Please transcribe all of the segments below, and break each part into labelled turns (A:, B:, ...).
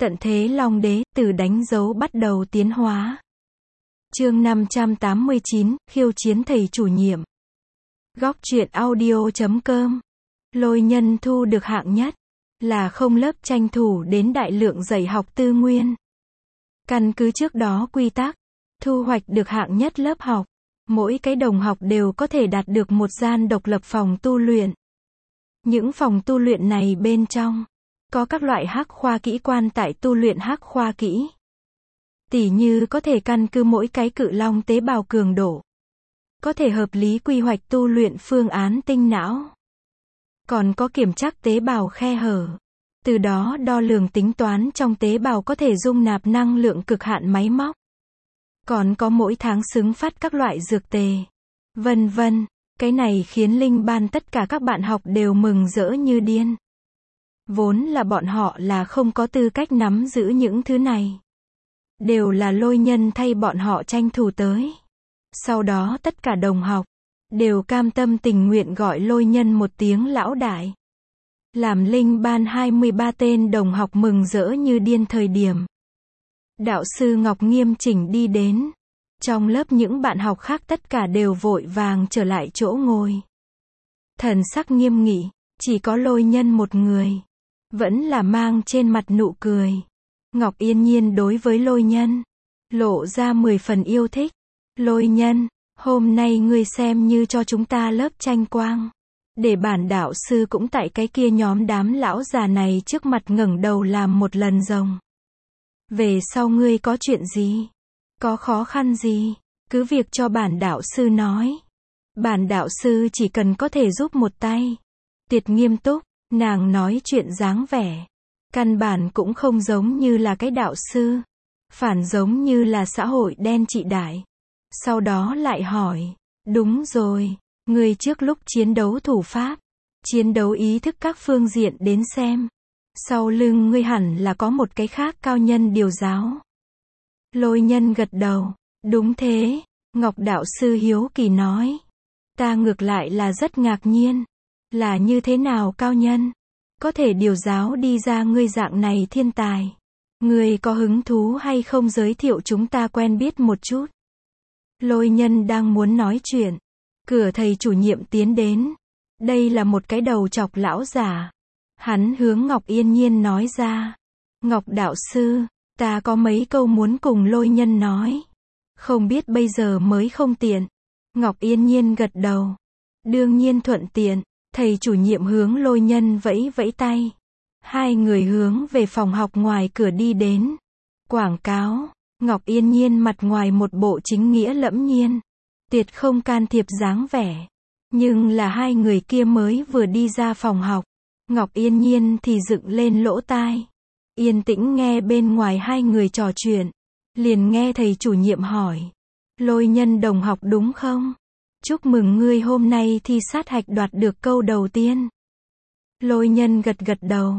A: Tận thế Long Đế, từ đánh dấu bắt đầu tiến hóa. Chương 589, khiêu chiến thầy chủ nhiệm. Góc truyện audio.com. Lôi Nhân thu được hạng nhất, là không lớp tranh thủ đến đại lượng dạy học tư nguyên. Căn cứ trước đó quy tắc, thu hoạch được hạng nhất lớp học, mỗi cái đồng học đều có thể đạt được một gian độc lập phòng tu luyện. Những phòng tu luyện này bên trong có các loại hắc khoa kỹ quan tại tu luyện hắc khoa kỹ. Tỉ như có thể căn cứ mỗi cái cự long tế bào cường độ, có thể hợp lý quy hoạch tu luyện phương án tinh não. Còn có kiểm trắc tế bào khe hở, từ đó đo lường tính toán trong tế bào có thể dung nạp năng lượng cực hạn máy móc. Còn có mỗi tháng xứng phát các loại dược tề, vân vân. Cái này khiến linh ban tất cả các bạn học đều mừng rỡ như điên. Vốn là bọn họ là không có tư cách nắm giữ những thứ này. Đều là Lôi Nhân thay bọn họ tranh thủ tới. Sau đó tất cả đồng học đều cam tâm tình nguyện gọi Lôi Nhân một tiếng lão đại. Làm linh ban 23 tên đồng học mừng rỡ như điên thời điểm. Đạo sư Ngọc nghiêm chỉnh đi đến. Trong lớp những bạn học khác tất cả đều vội vàng trở lại chỗ ngồi. Thần sắc nghiêm nghị, chỉ có Lôi Nhân một người vẫn là mang trên mặt nụ cười. Ngọc yên nhiên đối với Lôi Nhân lộ ra 10 phần yêu thích. Lôi Nhân, hôm nay ngươi xem như cho chúng ta lớp tranh quang. Để bản đạo sư cũng tại cái kia nhóm đám lão già này trước mặt ngẩng đầu làm một lần rồng. Về sau ngươi có chuyện gì? Có khó khăn gì? Cứ việc cho bản đạo sư nói. Bản đạo sư chỉ cần có thể giúp một tay. Tiệt nghiêm túc, nàng nói chuyện dáng vẻ. Căn bản cũng không giống như là cái đạo sư. Phản giống như là xã hội đen trị đại. Sau đó lại hỏi. Đúng rồi, người trước lúc chiến đấu thủ pháp, chiến đấu ý thức các phương diện đến xem. Sau lưng ngươi hẳn là có một cái khác cao nhân điều giáo. Lôi Nhân gật đầu. Đúng thế, Ngọc đạo sư hiếu kỳ nói. Ta ngược lại là rất ngạc nhiên. Là như thế nào cao nhân? Có thể điều giáo đi ra ngươi dạng này thiên tài. Ngươi có hứng thú hay không giới thiệu chúng ta quen biết một chút? Lôi Nhân đang muốn nói chuyện. Cửa thầy chủ nhiệm tiến đến. Đây là một cái đầu chọc lão giả. Hắn hướng Ngọc yên nhiên nói ra. Ngọc đạo sư, ta có mấy câu muốn cùng Lôi Nhân nói. Không biết bây giờ mới không tiện. Ngọc yên nhiên gật đầu. Đương nhiên thuận tiện. Thầy chủ nhiệm hướng Lôi Nhân vẫy vẫy tay. Hai người hướng về phòng học ngoài cửa đi đến. Quảng cáo. Ngọc yên nhiên mặt ngoài một bộ chính nghĩa lẫm nhiên. Tuyệt không can thiệp dáng vẻ. Nhưng là hai người kia mới vừa đi ra phòng học. Ngọc yên nhiên thì dựng lên lỗ tai. Yên tĩnh nghe bên ngoài hai người trò chuyện. Liền nghe thầy chủ nhiệm hỏi. Lôi Nhân đồng học đúng không? Chúc mừng ngươi hôm nay thi sát hạch đoạt được câu đầu tiên. Lôi Nhân gật gật đầu.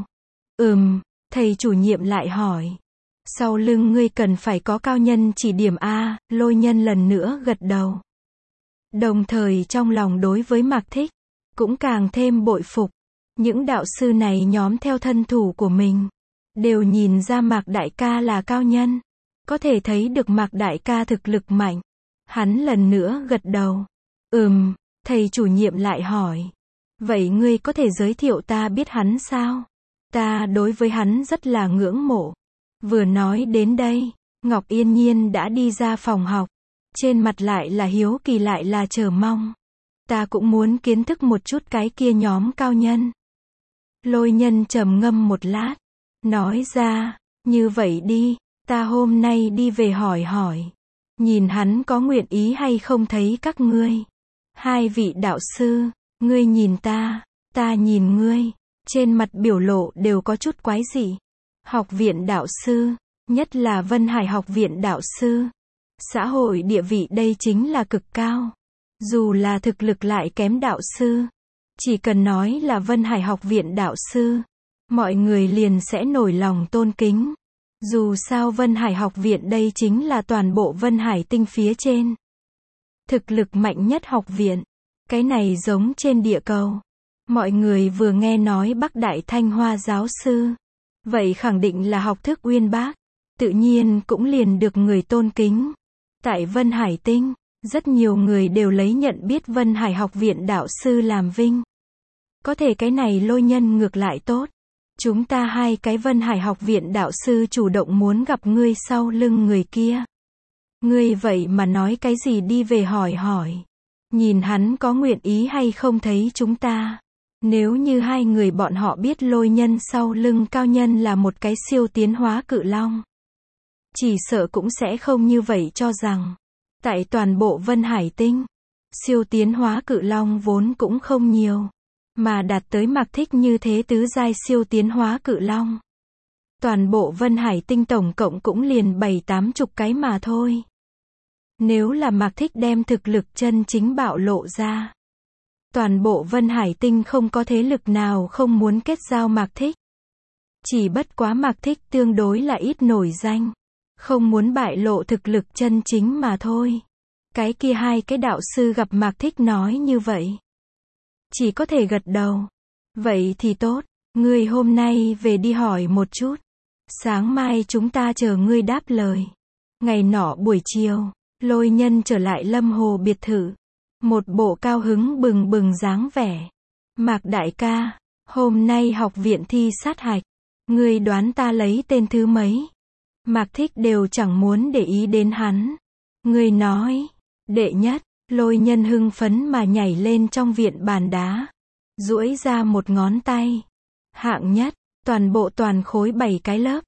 A: Thầy chủ nhiệm lại hỏi. Sau lưng ngươi cần phải có cao nhân chỉ điểm a. Lôi Nhân lần nữa gật đầu. Đồng thời trong lòng đối với Mạc Thích cũng càng thêm bội phục. Những đạo sư này nhóm theo thân thủ của mình đều nhìn ra Mạc đại ca là cao nhân. Có thể thấy được Mạc đại ca thực lực mạnh. Hắn lần nữa gật đầu. Thầy chủ nhiệm lại hỏi. Vậy ngươi có thể giới thiệu ta biết hắn sao? Ta đối với hắn rất là ngưỡng mộ. Vừa nói đến đây, Ngọc yên nhiên đã đi ra phòng học. Trên mặt lại là hiếu kỳ lại là chờ mong. Ta cũng muốn kiến thức một chút cái kia nhóm cao nhân. Lôi Nhân trầm ngâm một lát. Nói ra, như vậy đi, ta hôm nay đi về hỏi hỏi. Nhìn hắn có nguyện ý hay không thấy các ngươi. Hai vị đạo sư, ngươi nhìn ta nhìn ngươi. Trên mặt biểu lộ đều có chút quái dị. Học viện đạo sư, nhất là Vân Hải học viện đạo sư. Xã hội địa vị đây chính là cực cao. Dù là thực lực lại kém đạo sư. Chỉ cần nói là Vân Hải học viện đạo sư. Mọi người liền sẽ nổi lòng tôn kính. Dù sao Vân Hải học viện đây chính là toàn bộ Vân Hải tinh phía trên. Thực lực mạnh nhất học viện. Cái này giống trên địa cầu. Mọi người vừa nghe nói Bắc Đại Thanh Hoa giáo sư. Vậy khẳng định là học thức uyên bác, tự nhiên cũng liền được người tôn kính. Tại Vân Hải Tinh, rất nhiều người đều lấy nhận biết Vân Hải học viện đạo sư làm vinh. Có thể cái này Lôi Nhân ngược lại tốt. Chúng ta hai cái Vân Hải học viện đạo sư chủ động muốn gặp ngươi sau lưng người kia. Ngươi vậy mà nói cái gì đi về hỏi hỏi. Nhìn hắn có nguyện ý hay không thấy chúng ta. Nếu như hai người bọn họ biết Lôi Nhân sau lưng cao nhân là một cái siêu tiến hóa cự long. Chỉ sợ cũng sẽ không như vậy cho rằng. Tại toàn bộ Vân Hải Tinh, siêu tiến hóa cự long vốn cũng không nhiều. Mà đạt tới Mạc Thích như thế tứ giai siêu tiến hóa cự long. Toàn bộ Vân Hải Tinh tổng cộng cũng liền 70-80 cái mà thôi. Nếu là Mạc Thích đem thực lực chân chính bạo lộ ra. Toàn bộ Vân Hải Tinh không có thế lực nào không muốn kết giao Mạc Thích. Chỉ bất quá Mạc Thích tương đối là ít nổi danh. Không muốn bại lộ thực lực chân chính mà thôi. Cái kia hai cái đạo sư gặp Mạc Thích nói như vậy. Chỉ có thể gật đầu. Vậy thì tốt, ngươi hôm nay về đi hỏi một chút. Sáng mai chúng ta chờ ngươi đáp lời. Ngày nọ buổi chiều, Lôi Nhân trở lại Lâm Hồ biệt thự. Một bộ cao hứng bừng bừng dáng vẻ. Mạc đại ca, hôm nay học viện thi sát hạch. Ngươi đoán ta lấy tên thứ mấy? Mạc Thích đều chẳng muốn để ý đến hắn. Ngươi nói, đệ nhất. Lôi Nhân hưng phấn mà nhảy lên trong viện bàn đá. Duỗi ra một ngón tay. Hạng nhất, toàn khối 7 cái lớp.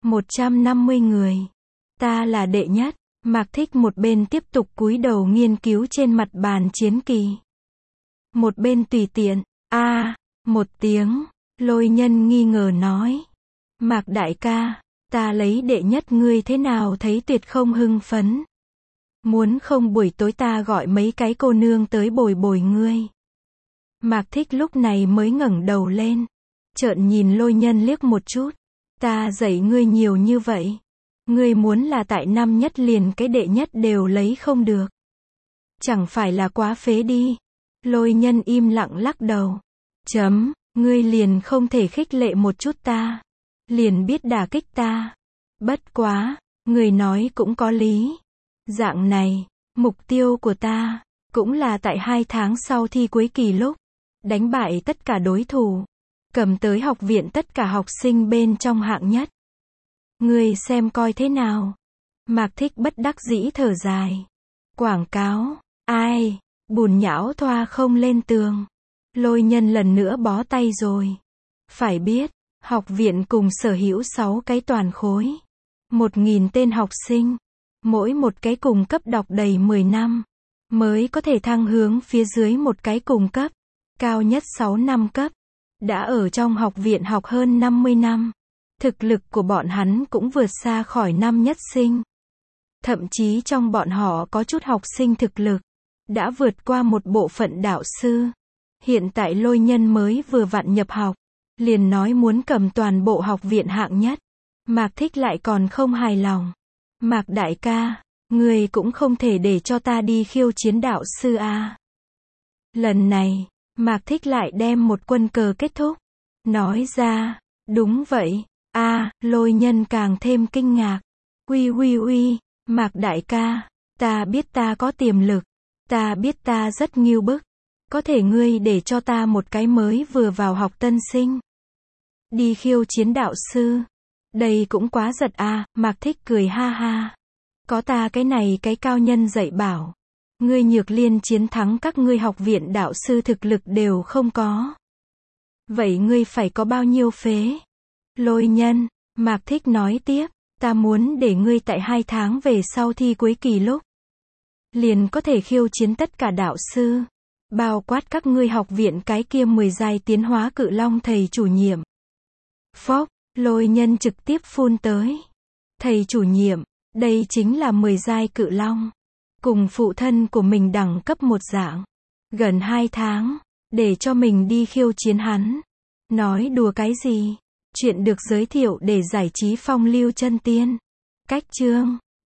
A: 150 người. Ta là đệ nhất. Mạc Thích một bên tiếp tục cúi đầu nghiên cứu trên mặt bàn chiến kỳ. Một bên tùy tiện. Một tiếng. Lôi Nhân nghi ngờ nói. Mạc đại ca, ta lấy đệ nhất ngươi thế nào thấy tuyệt không hưng phấn. Muốn không buổi tối ta gọi mấy cái cô nương tới bồi bồi ngươi. Mạc Thích lúc này mới ngẩng đầu lên. Trợn nhìn Lôi Nhân liếc một chút. Ta dạy ngươi nhiều như vậy. Ngươi muốn là tại năm nhất liền cái đệ nhất đều lấy không được. Chẳng phải là quá phế đi. Lôi Nhân im lặng lắc đầu. Ngươi liền không thể khích lệ một chút ta. Liền biết đả kích ta. Bất quá, ngươi nói cũng có lý. Dạng này, mục tiêu của ta, cũng là tại 2 tháng sau thi cuối kỳ lúc, đánh bại tất cả đối thủ, cầm tới học viện tất cả học sinh bên trong hạng nhất. Ngươi xem coi thế nào. Mạc Thích bất đắc dĩ thở dài. Quảng cáo, ai, bùn nhão thoa không lên tường. Lôi Nhân lần nữa bó tay rồi. Phải biết, học viện cùng sở hữu 6 cái toàn khối. 1000 tên học sinh. Mỗi một cái cùng cấp đọc đầy 10 năm, mới có thể thăng hướng phía dưới một cái cùng cấp, cao nhất 6 năm cấp. Đã ở trong học viện học hơn 50 năm. Thực lực của bọn hắn cũng vượt xa khỏi năm nhất sinh. Thậm chí trong bọn họ có chút học sinh thực lực, đã vượt qua một bộ phận đạo sư. Hiện tại Lôi Nhân mới vừa vặn nhập học, liền nói muốn cầm toàn bộ học viện hạng nhất. Mạc Thích lại còn không hài lòng. Mạc đại ca, ngươi cũng không thể để cho ta đi khiêu chiến đạo sư a. Lần này, Mạc Thích lại đem một quân cờ kết thúc. Nói ra, đúng vậy, Lôi Nhân càng thêm kinh ngạc. Uy, Mạc đại ca, ta biết ta có tiềm lực, ta biết ta rất nghiêu bức. Có thể ngươi để cho ta một cái mới vừa vào học tân sinh đi khiêu chiến đạo sư. Đây cũng quá giật Mạc Thích cười ha ha. Có ta cái này cái cao nhân dạy bảo. Ngươi Nhược Liên chiến thắng các ngươi học viện đạo sư thực lực đều không có. Vậy ngươi phải có bao nhiêu phế? Lôi Nhân, Mạc Thích nói tiếp, ta muốn để ngươi tại 2 tháng về sau thi cuối kỳ lúc. Liền có thể khiêu chiến tất cả đạo sư. Bao quát các ngươi học viện cái kia 10 giai tiến hóa cự long thầy chủ nhiệm. Phốc. Lôi Nhân trực tiếp phun tới. Thầy chủ nhiệm, đây chính là 10 giai cự long. Cùng phụ thân của mình đẳng cấp một dạng. Gần 2 tháng, để cho mình đi khiêu chiến hắn. Nói đùa cái gì? Chuyện được giới thiệu để giải trí phong lưu chân tiên. Cách chương.